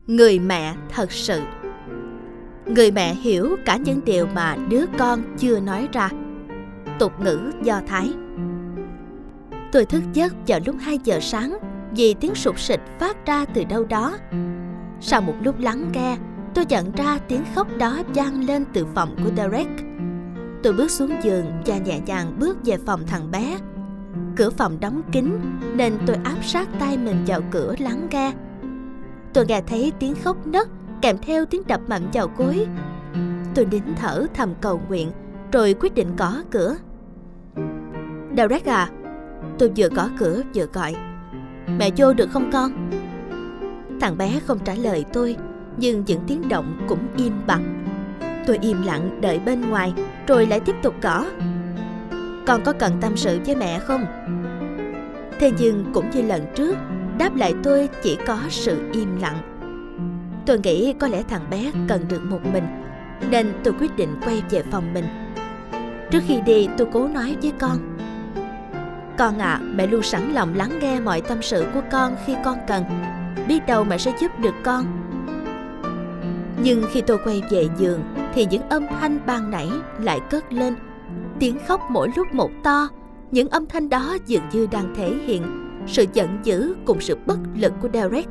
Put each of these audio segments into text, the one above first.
Người mẹ thật sự. Người mẹ hiểu cả những điều mà đứa con chưa nói ra. Tục ngữ Do Thái. Tôi thức giấc vào lúc 2 giờ sáng vì tiếng sụt sịt phát ra từ đâu đó. Sau một lúc lắng nghe, tôi nhận ra tiếng khóc đó vang lên từ phòng của Derek. Tôi bước xuống giường và nhẹ nhàng bước về phòng thằng bé. Cửa phòng đóng kín nên tôi áp sát tay mình vào cửa lắng nghe. Tôi nghe thấy tiếng khóc nấc kèm theo tiếng đập mạnh vào gối. Tôi nín thở thầm cầu nguyện rồi quyết định gõ cửa. Derek à? Tôi vừa gõ cửa vừa gọi. Mẹ vô được không con? Thằng bé không trả lời tôi, nhưng những tiếng động cũng im bặt. Tôi im lặng đợi bên ngoài rồi lại tiếp tục gõ. Con có cần tâm sự với mẹ không? Thế nhưng cũng như lần trước, đáp lại tôi chỉ có sự im lặng. Tôi nghĩ có lẽ thằng bé cần được một mình, nên tôi quyết định quay về phòng mình. Trước khi đi, tôi cố nói với con. Con à, mẹ luôn sẵn lòng lắng nghe mọi tâm sự của con khi con cần. Biết đâu mẹ sẽ giúp được con. Nhưng khi tôi quay về giường thì những âm thanh ban nãy lại cất lên. Tiếng khóc mỗi lúc một to. Những âm thanh đó dường như đang thể hiện sự giận dữ cùng sự bất lực của Derek.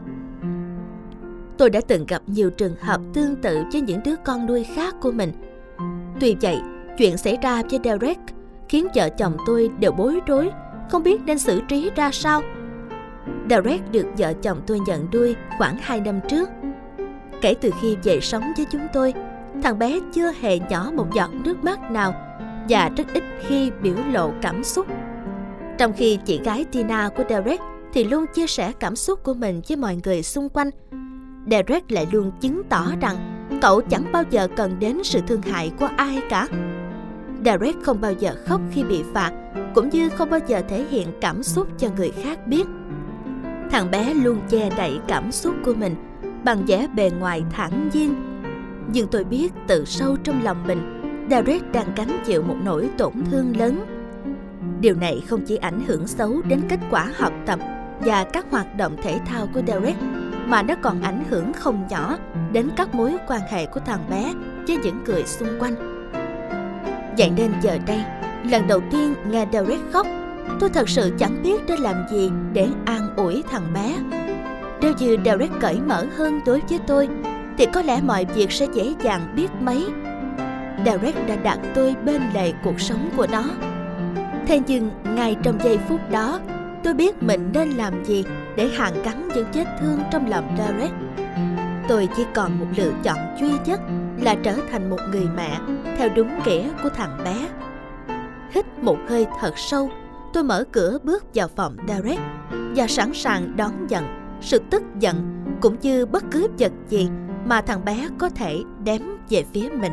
Tôi đã từng gặp nhiều trường hợp tương tự với những đứa con nuôi khác của mình. Tuy vậy, chuyện xảy ra với Derek khiến vợ chồng tôi đều bối rối, không biết nên xử trí ra sao. Derek được vợ chồng tôi nhận nuôi khoảng 2 năm trước. Kể từ khi về sống với chúng tôi, thằng bé chưa hề nhỏ một giọt nước mắt nào và rất ít khi biểu lộ cảm xúc. Trong khi chị gái Tina của Derek thì luôn chia sẻ cảm xúc của mình với mọi người xung quanh, Derek lại luôn chứng tỏ rằng cậu chẳng bao giờ cần đến sự thương hại của ai cả. Derek không bao giờ khóc khi bị phạt, cũng như không bao giờ thể hiện cảm xúc cho người khác biết. Thằng bé luôn che đậy cảm xúc của mình bằng vẻ bề ngoài thản nhiên. Nhưng tôi biết từ sâu trong lòng mình, Derek đang gánh chịu một nỗi tổn thương lớn. Điều này không chỉ ảnh hưởng xấu đến kết quả học tập và các hoạt động thể thao của Derek, mà nó còn ảnh hưởng không nhỏ đến các mối quan hệ của thằng bé với những người xung quanh. Vậy nên giờ đây, lần đầu tiên nghe Derek khóc, tôi thật sự chẳng biết nên làm gì để an ủi thằng bé. Nếu như Derek cởi mở hơn đối với tôi, thì có lẽ mọi việc sẽ dễ dàng biết mấy. Derek đã đặt tôi bên lề cuộc sống của nó. Thế nhưng ngay trong giây phút đó, tôi biết mình nên làm gì để hàn gắn những vết thương trong lòng Derek. Tôi chỉ còn một lựa chọn duy nhất là trở thành một người mẹ theo đúng nghĩa của thằng bé. Hít một hơi thật sâu, tôi mở cửa bước vào phòng Derek và sẵn sàng đón nhận sự tức giận cũng như bất cứ vật gì mà thằng bé có thể đếm về phía mình.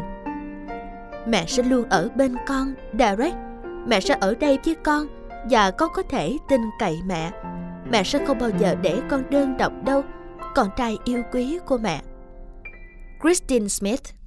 Mẹ sẽ luôn ở bên con, Derek. Mẹ sẽ ở đây với con và con có thể tin cậy mẹ. Mẹ sẽ không bao giờ để con đơn độc đâu, con trai yêu quý của mẹ. Christine Smith.